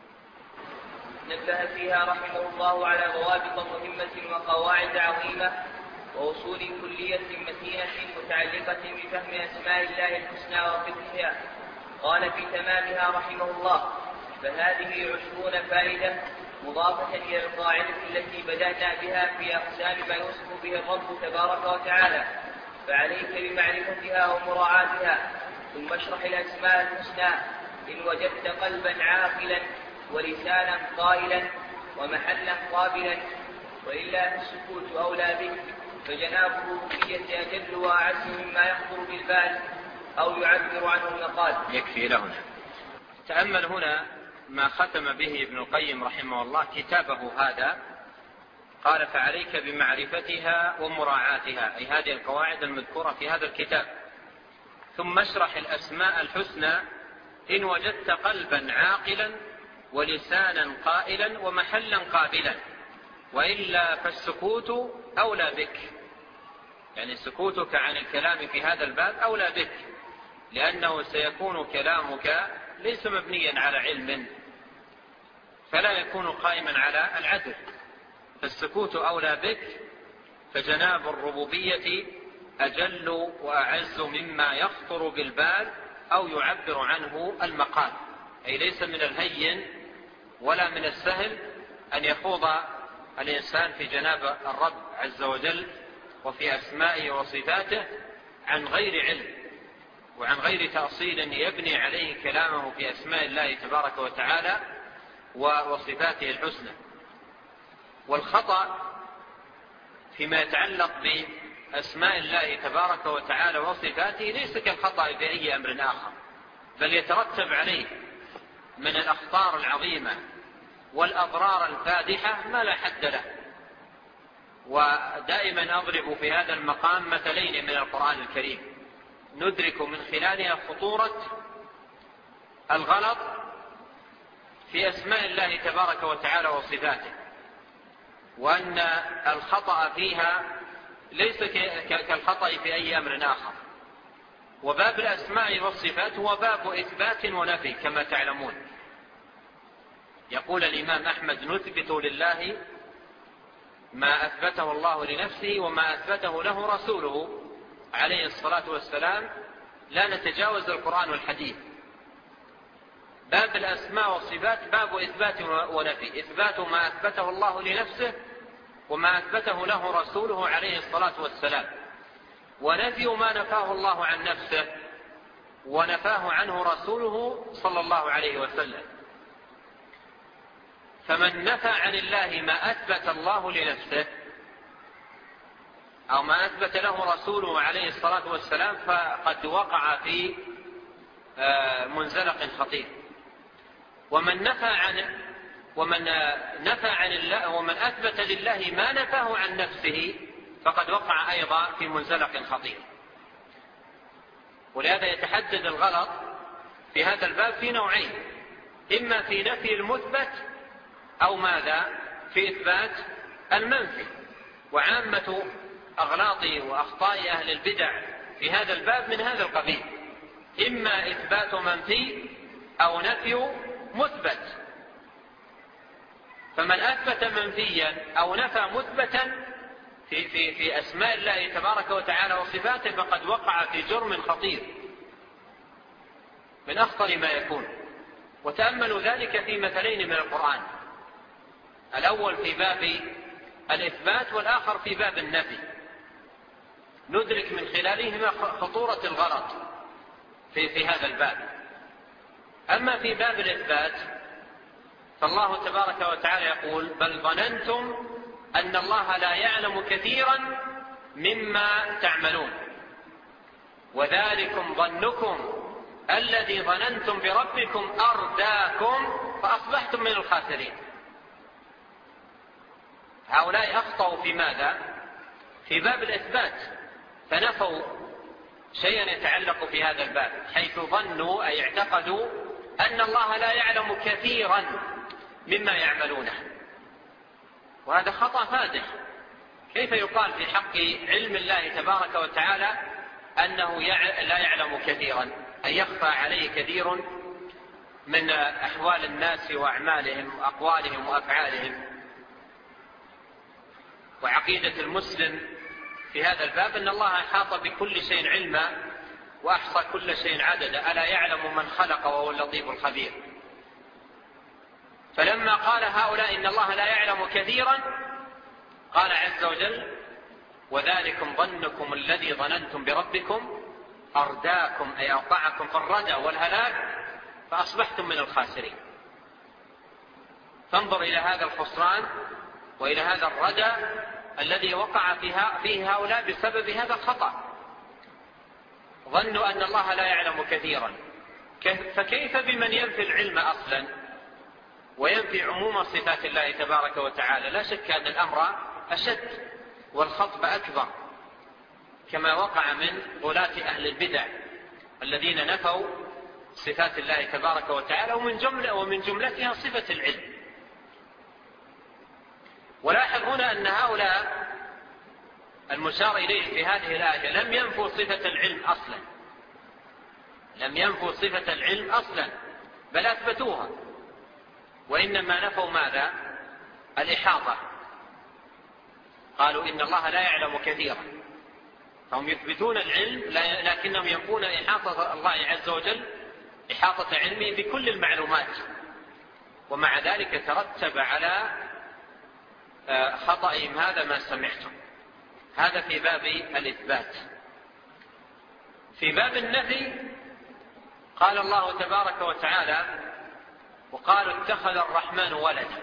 نبه فيها رحمه الله على ضوابط مهمة وقواعد عظيمة وأصول كلية متينة متعلقة بفهم أسماء الله الحسنى وفقهها. قال في تمامها رحمه الله: فهذه عشرون فائدة مضافة إلى القاعدة التي بدأنا بها في أقسام ما يوصف به الرب تبارك وتعالى، فعليك بمعرفتها ومراعاتها. ثم اشرح الأسماء الحسنى إن وجدت قلبا عاقلا ولسانا قائلا ومحلا قابلا، وإلا فالسكوت أولى به، فجناب الربوبية أجل وأعز مما يخطر بالبال أو يعبر عنه المقال. يكفي لهنا. تأمل هنا ما ختم به ابن القيم رحمه الله كتابه هذا. قال: فعليك بمعرفتها ومراعاتها، أي هذه القواعد المذكورة في هذا الكتاب. ثم اشرح الأسماء الحسنى إن وجدت قلبا عاقلا ولسانا قائلا ومحلا قابلا، وإلا فالسكوت أولى بك. يعني سكوتك عن الكلام في هذا الباب أولى بك، لأنه سيكون كلامك ليس مبنيا على علم، فلا يكون قائما على العدل. فالسكوت أولى بك، فجناب الربوبية أجل وأعز مما يخطر بالبال أو يعبر عنه المقال. أي ليس من الهين ولا من السهل أن يخوض الإنسان في جناب الرب عز وجل وفي أسمائه وصفاته عن غير علم وعن غير تأصيل يبني عليه كلامه في أسماء الله تبارك وتعالى وصفاته الحسنى. والخطأ فيما يتعلق بأسماء الله تبارك وتعالى وصفاته ليس كالخطأ بأي أمر آخر، بل يترتب عليه من الأخطار العظيمة والأضرار الفادحة ما لا حد له. ودائما أضرب في هذا المقام مثلين من القرآن الكريم ندرك من خلالها خطورة الغلط في أسماء الله تبارك وتعالى وصفاته، وأن الخطأ فيها ليس كالخطأ في أي أمر آخر. وباب الأسماء والصفات هو باب إثبات ونفي كما تعلمون. يقول الإمام أحمد: نثبت لله ما أثبته الله لنفسه وما أثبته له رسوله عليه الصلاة والسلام، لا نتجاوز القرآن والحديث. باب الأسماء والصفات باب إثبات ونفي، إثبات ما أثبته الله لنفسه وما أثبته له رسوله عليه الصلاة والسلام، ونفي ما نفاه الله عن نفسه ونفاه عنه رسوله صلى الله عليه وسلم. فمن نفى عن الله ما أثبت الله لنفسه أو ما أثبت له رسوله عليه الصلاة والسلام فقد وقع في منزلق خطير. ومن نفى عن ومن نفى عن الله ومن أثبت لله ما نفاه عن نفسه فقد وقع أيضا في منزلق خطير. ولهذا يتحدد الغلط في هذا الباب في نوعين: إما في نفي المثبت أو ماذا؟ في إثبات المنفي. وعامة أغلاط وأخطاء أهل البدع في هذا الباب من هذا القبيل: إما إثبات منفي أو نفي مثبت. فمن أثبت منفيا أو نفى مثبتا في, في, في أسماء الله تبارك وتعالى وصفاته فقد وقع في جرم خطير من أخطر ما يكون. وتأملوا ذلك في مثلين من القرآن: الأول في باب الإثبات والآخر في باب النفي، ندرك من خلالهما خطورة الغلط في, في هذا الباب. أما في باب الإثبات فالله تبارك وتعالى يقول: بل ظننتم أن الله لا يعلم كثيرا مما تعملون وذلكم ظنكم الذي ظننتم بربكم أرداكم فأصبحتم من الخاسرين. هؤلاء أخطأوا في ماذا؟ في باب الإثبات، فنفوا شيئا يتعلق في هذا الباب، حيث ظنوا أي اعتقدوا أن الله لا يعلم كثيرا مما يعملونه، وهذا خطأ فادح. كيف يقال في حق علم الله تبارك وتعالى أنه لا يعلم كثيرا، أن يخفى عليه كثير من أحوال الناس وأعمالهم وأقوالهم وأفعالهم؟ وعقيدة المسلم في هذا الباب أن الله أحاط بكل شيء علما وأحصى كل شيء عددا، ألا يعلم من خلق وهو اللطيف الخبير. فلما قال هؤلاء إن الله لا يعلم كثيرا قال عز وجل: وذلكم ظنكم الذي ظننتم بربكم أرداكم، أي أوقعكم في الردى والهلاك فأصبحتم من الخاسرين. فانظر إلى هذا الخسران وإلى هذا الردى الذي وقع فيه هؤلاء بسبب هذا الخطأ. ظنوا أن الله لا يعلم كثيرا، فكيف بمن ينفي العلم أصلا وينفي عموم صفات الله تبارك وتعالى؟ لا شك أن الأمر أشد والخطب أكبر، كما وقع من غلاة أهل البدع الذين نفوا صفات الله تبارك وتعالى ومن جملة ومن جملتها صفة العلم. ولاحظ هنا أن هؤلاء المشار إليه في هذه الآية لم ينفوا صفة العلم أصلا، لم ينفوا صفة العلم أصلا بل أثبتوها، وإنما نفوا ماذا؟ الإحاطة. قالوا إن الله لا يعلم كثيرا، فهم يثبتون العلم لكنهم ينفون إحاطة الله عز وجل، إحاطة علمه بكل المعلومات، ومع ذلك ترتب على خطئهم هذا ما سمعتم. هذا في باب الإثبات. في باب النفي قال الله تبارك وتعالى: وقالوا اتخذ الرحمن ولدا.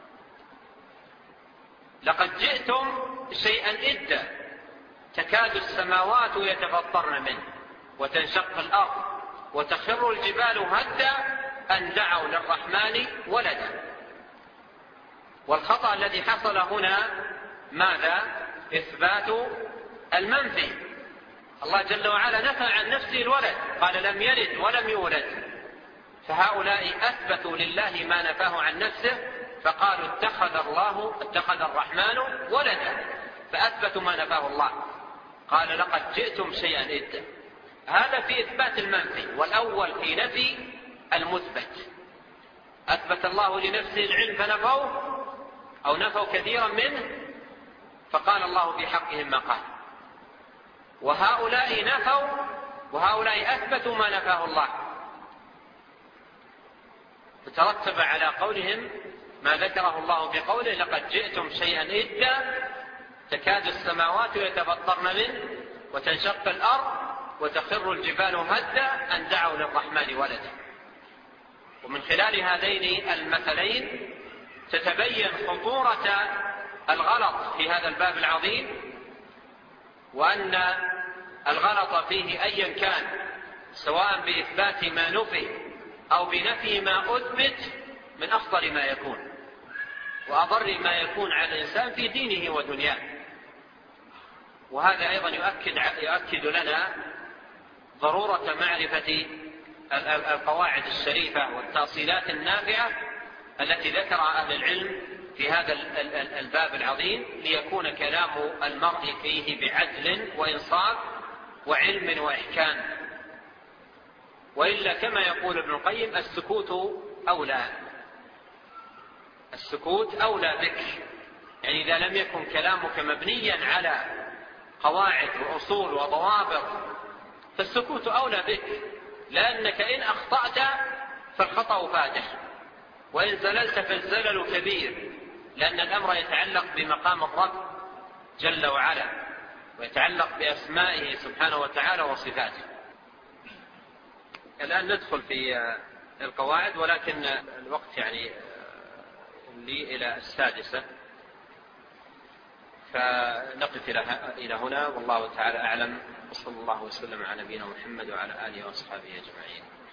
لقد جئتم شيئا إدا، تكاد السماوات يتفطرن منه وتنشق الأرض وتخر الجبال هدا أن دعوا للرحمن ولدا. والخطأ الذي حصل هنا ماذا؟ إثبات المنفي. الله جل وعلا نفى عن نفسه الولد، قال لم يلد ولم يولد، فهؤلاء أثبتوا لله ما نفاه عن نفسه فقالوا اتخذ الله اتخذ الرحمن ولدا، فأثبتوا ما نفاه الله. قال لقد جئتم شيئا إدا. هذا في إثبات المنفي، والأول في نفي المثبت. أثبت الله لنفسه العلم فنفوه أو نفوا كثيرا منه، فقال الله في حقهم ما قال. وهؤلاء نفوا وهؤلاء أثبتوا ما نفاه الله، فترتب على قولهم ما ذكره الله في قوله لقد جئتم شيئا إدا تكاد السماوات يتفطرن منه وتنشق الأرض وتخر الجبال هدا أن دعوا للرحمن ولدا. ومن خلال هذين المثلين تتبين خطورة الغلط في هذا الباب العظيم، وأن الغلط فيه أيا كان، سواء بإثبات ما نفي أو بنفي ما أثبت، من أخطر ما يكون وأضر ما يكون على الإنسان في دينه ودنياه. وهذا أيضا يؤكد, يؤكد لنا ضرورة معرفة القواعد الشريفة والتأصيلات النافعة التي ذكرها أهل العلم في هذا الباب العظيم، ليكون كلام المرء فيه بعدل وإنصاف وعلم وإحكام. وإلا كما يقول ابن القيم السكوت أولى السكوت أولى بك، يعني إذا لم يكن كلامك مبنيا على قواعد وأصول وضوابط فالسكوت أولى بك، لأنك إن أخطأت فالخطأ فادح، وإن زللت فالزلل كبير، لأن الأمر يتعلق بمقام الرب جل وعلا، ويتعلق بأسمائه سبحانه وتعالى وصفاته. الآن ندخل في القواعد، ولكن الوقت يعني لي إلى السادسة، فنقف إلى هنا، والله تعالى أعلم، وصلى الله وسلم على نبينا محمد وعلى آله وأصحابه أجمعين.